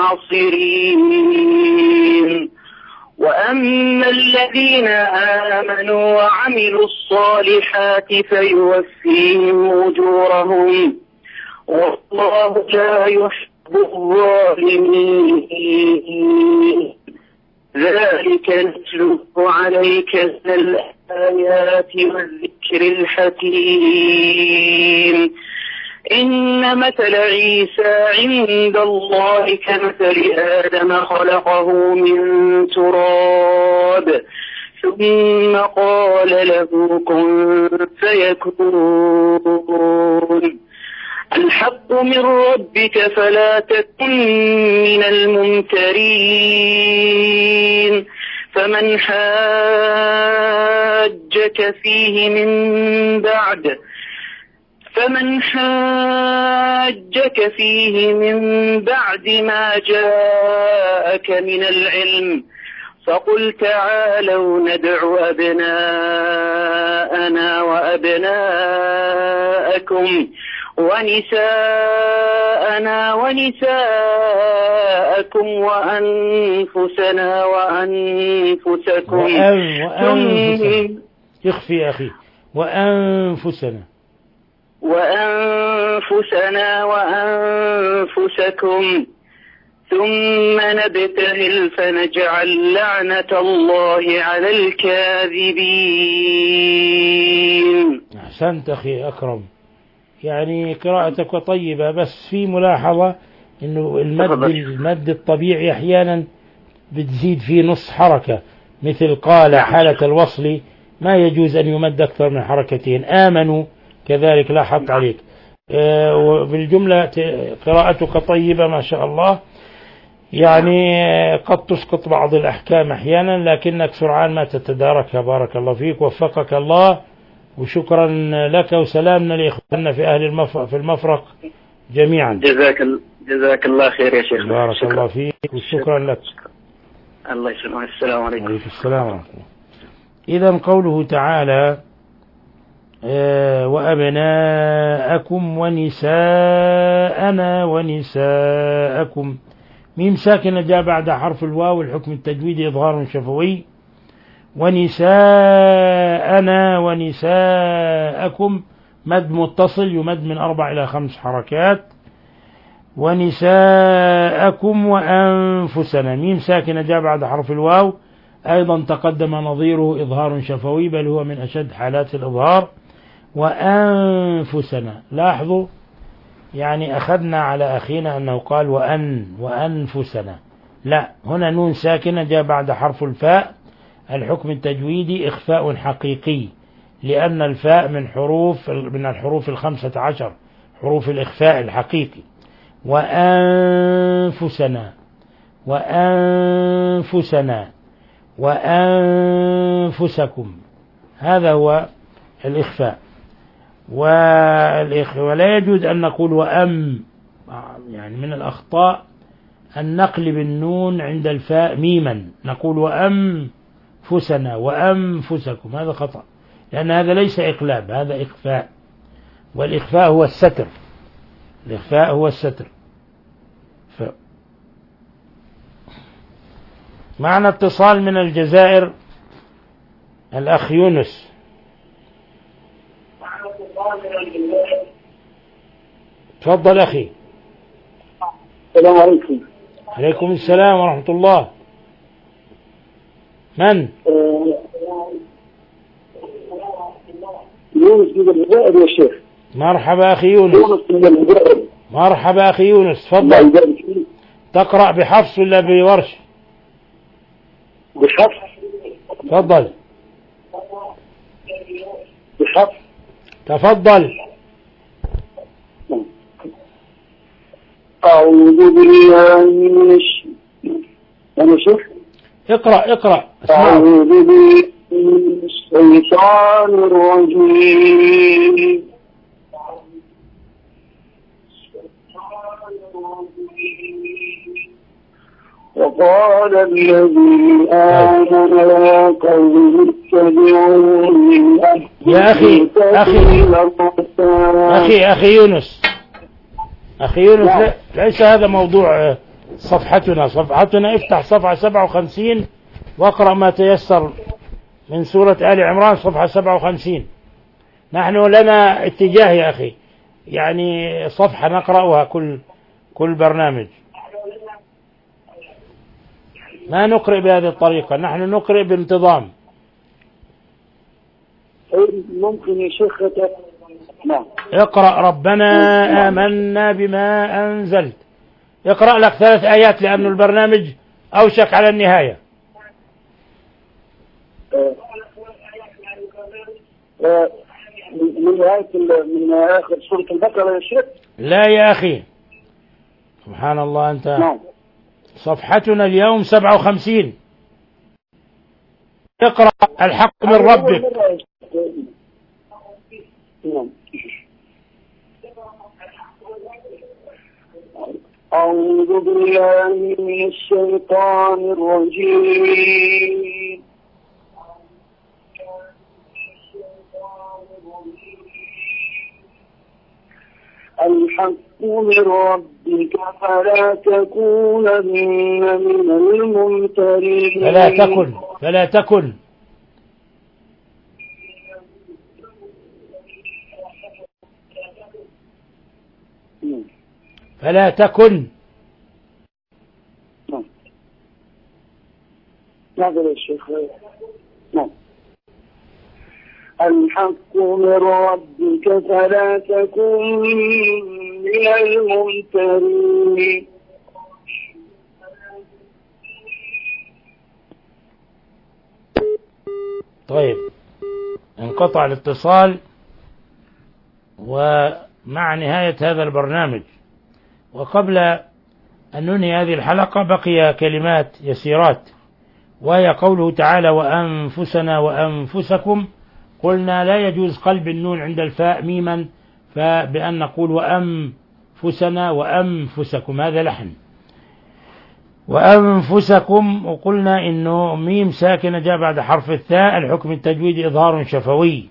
ناصرين. وأما الذين آمنوا وعملوا الصالحات فيوفيهم أجورهم والله لا يحب الظالمين. ذلك نتلوه عليك من الآيات والذكر الحكيم. إن مثل عيسى عند الله كمثل آدم خلقه من تراب ثم قال له كن فيكون. الحق من ربك فلا تكن من الممترين. فمن حاجك فيه من بعد فمن حاجك فيه من بعد ما جاءك من العلم فقل تعالوا ندع أبناءنا وأبناءكم ونساءنا ونساءكم وأنفسنا وأنفسكم وأن وأنفسنا يخفي أخي وأنفسنا وأنفسنا وأنفسكم ثم نبتهل فنجعل لعنة الله على الكاذبين. أحسنت أخي أكرم، يعني قراءتك طيبة بس في ملاحظة إنه المد المد الطبيعي أحيانا بتزيد فيه نص حركة، مثل قال حالة الوصل ما يجوز أن يمد أكثر من حركتين. آمنوا كذلك لا حط عليك. آه وبالجملة قراءتك طيبة ما شاء الله، يعني قد تسقط بعض الأحكام أحيانا لكنك سرعان ما تتداركها. بارك الله فيك، وفقك الله، وشكرا لك، وسلامنا لإخواننا في أهل المفرق في المفرق جميعا. جزاك جزاك الله خير يا شيخ. بارك شكرا. الله فيك وشكرا لك. الله يسلمك. السلام عليكم. عليكم السلام ورحمة الله. إذا قوله تعالى آه وأبناءكم ونساءنا ونساءكم، ميم ساكنة جاء بعد حرف الواو، الحكم التجويدي إظهار شفوي. ونساءنا ونساءكم مد متصل يمد من أربع إلى خمس حركات. ونساءكم وأنفسنا، ميم ساكنة جاء بعد حرف الواو، أيضا تقدم نظيره إظهار شفوي، بل هو من أشد حالات الإظهار. وأنفسنا، لاحظوا يعني أخذنا على أخينا أنه قال وأن وأنفسنا، لا، هنا نون ساكنة جاء بعد حرف الفاء، الحكم التجويدي إخفاء حقيقي، لأن الفاء من حروف من الحروف الخمسة عشر حروف الإخفاء الحقيقي. وأنفسنا وأنفسنا وأنفسكم، هذا هو الإخفاء. ولا يجوز أن نقول وأم، يعني من الأخطاء أن نقلب النون عند الفاء ميما، نقول وأنفسنا وأنفسكم، هذا خطأ، لأن هذا ليس إقلاب، هذا إخفاء، والإخفاء هو الستر، الإخفاء هو الستر. ف... معنا اتصال من الجزائر، الأخ يونس. تفضل أخي. السلام عليكم. عليكم السلام ورحمة الله. من؟ يونس من الجزائر يا شيخ. مرحبا أخي يونس. يونس من الجزائر. مرحبا أخي يونس، تفضل. تقرأ بحفص ولا بورش؟ بحفص. تفضل. بحفص. تفضل. أعوذ بالله من الشيطان. اقرأ اقرأ. أعوذ بالله من الشيطان الرجيم. وقال الذي آمن يا قوم اتبعوني يا أخي أخي أخي أخي يونس أخي يونس لا. ليس هذا موضوع صفحتنا. صفحتنا افتح صفحة سبعة وخمسين واقرأ ما تيسر من سورة آل عمران، صفحة سبعة وخمسين. نحن لنا اتجاه يا أخي، يعني صفحة نقرأها كل كل برنامج، ما نقرأ بهذه الطريقة، نحن نقرأ بانتظام. ممكن يا شيخ؟ نعم. اقرأ ربنا آمنا بما أنزلت. اقرأ لك ثلاث آيات لأن البرنامج أوشك على النهاية. من نهاية من آخر سورة البقرة يا شيخ؟ لا يا أخي، سبحان الله أنت. نعم. صفحتنا اليوم سبعة وخمسين. اقرأ الحق من ربك. نعم. أعوذ بالله من الشيطان الرجيم. الحق من ربك فلا تكونن من الممترين. فلا تكن فلا تكن فلا تكن نعم. نعم يا شيخ. نعم. الحق من ربك فلا تكن من من الممترين. طيب، انقطع الاتصال ومع نهاية هذا البرنامج، وقبل أن ننهي هذه الحلقة بقي كلمات يسيرات، وهي قوله تعالى وأنفسنا وأنفسكم. قلنا لا يجوز قلب النون عند الفاء ميما، فبأن نقول وأنفسنا وأنفسكم، هذا لحن. وأنفسكم، وقلنا إنه ميم ساكنة جاء بعد حرف الثاء، الحكم التجويدي إظهار شفوي.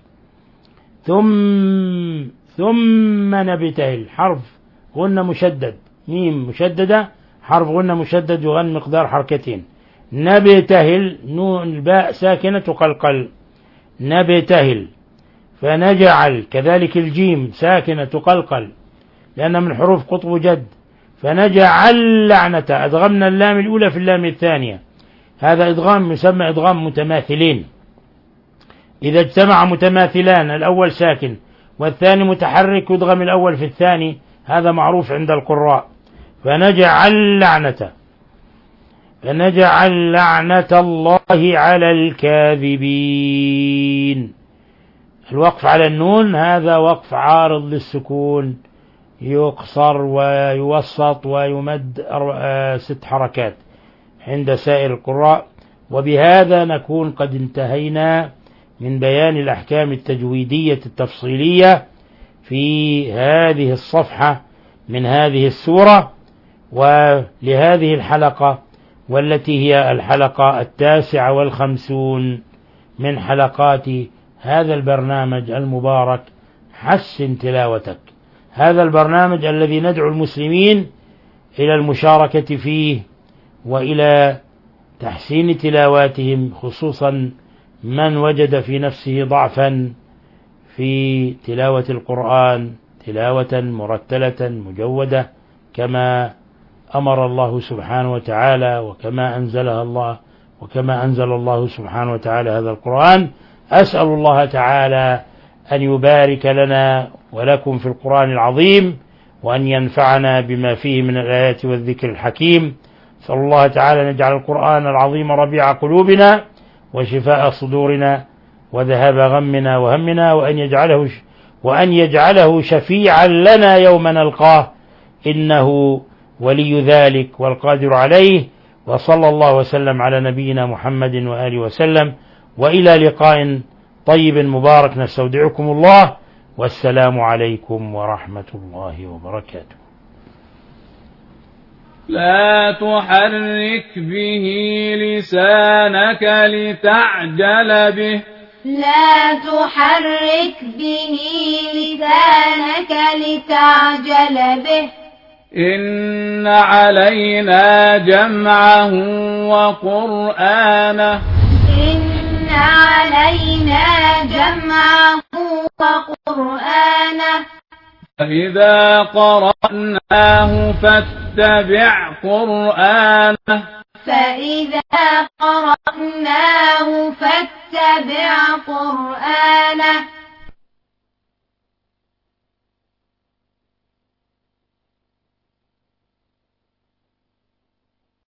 ثم ثم نبتهل، حرف غنة مشدد، ميم مشددة حرف غنة مشدد يغن مقدار حركتين. نبتهل، نون الباء ساكنة تقلقل، نبتهل. فنجعل، كذلك الجيم ساكنة تقلقل لأن من حروف قطب جد. فنجعل لعنة، أدغمنا اللام الأولى في اللام الثانية، هذا إدغام يسمى إدغام متماثلين. إذا اجتمع متماثلان الأول ساكن والثاني متحرك يدغم الأول في الثاني، هذا معروف عند القراء. فنجعل لعنة، فنجعل لعنة الله على الكاذبين. الوقف على النون هذا وقف عارض للسكون، يقصر ويوسط ويمد ست حركات عند سائر القراء. وبهذا نكون قد انتهينا من بيان الأحكام التجويدية التفصيلية في هذه الصفحة من هذه السورة، ولهذه الحلقة والتي هي الحلقة التاسعة والخمسون من حلقات هذا البرنامج المبارك حسن تلاوتك. هذا البرنامج الذي ندعو المسلمين إلى المشاركة فيه وإلى تحسين تلاواتهم، خصوصا من وجد في نفسه ضعفا في تلاوة القرآن تلاوة مرتلة مجودة كما أمر الله سبحانه وتعالى وكما أنزلها الله وكما أنزل الله سبحانه وتعالى هذا القرآن. أسأل الله تعالى أن يبارك لنا ولكم في القرآن العظيم، وأن ينفعنا بما فيه من الآيات والذكر الحكيم. صلى الله تعالى أن يجعل القرآن العظيم ربيع قلوبنا وشفاء صدورنا وذهاب غمنا وهمنا، وأن يجعله وأن يجعله شفيعا لنا يوم نلقاه، إنه ولي ذلك والقادر عليه. وصلى الله وسلم على نبينا محمد وآله وسلم، وإلى لقاء طيب مبارك نستودعكم الله، والسلام عليكم ورحمة الله وبركاته. لا تحرك به لسانك لتعجل به لا تحرك به لسانك لتعجل به إن علينا جمعه وقرآنه إن علينا جمعه وقرآنه فإذا قرأناه فاتبع قرآنه فإذا قرأناه فاتبع قرآنه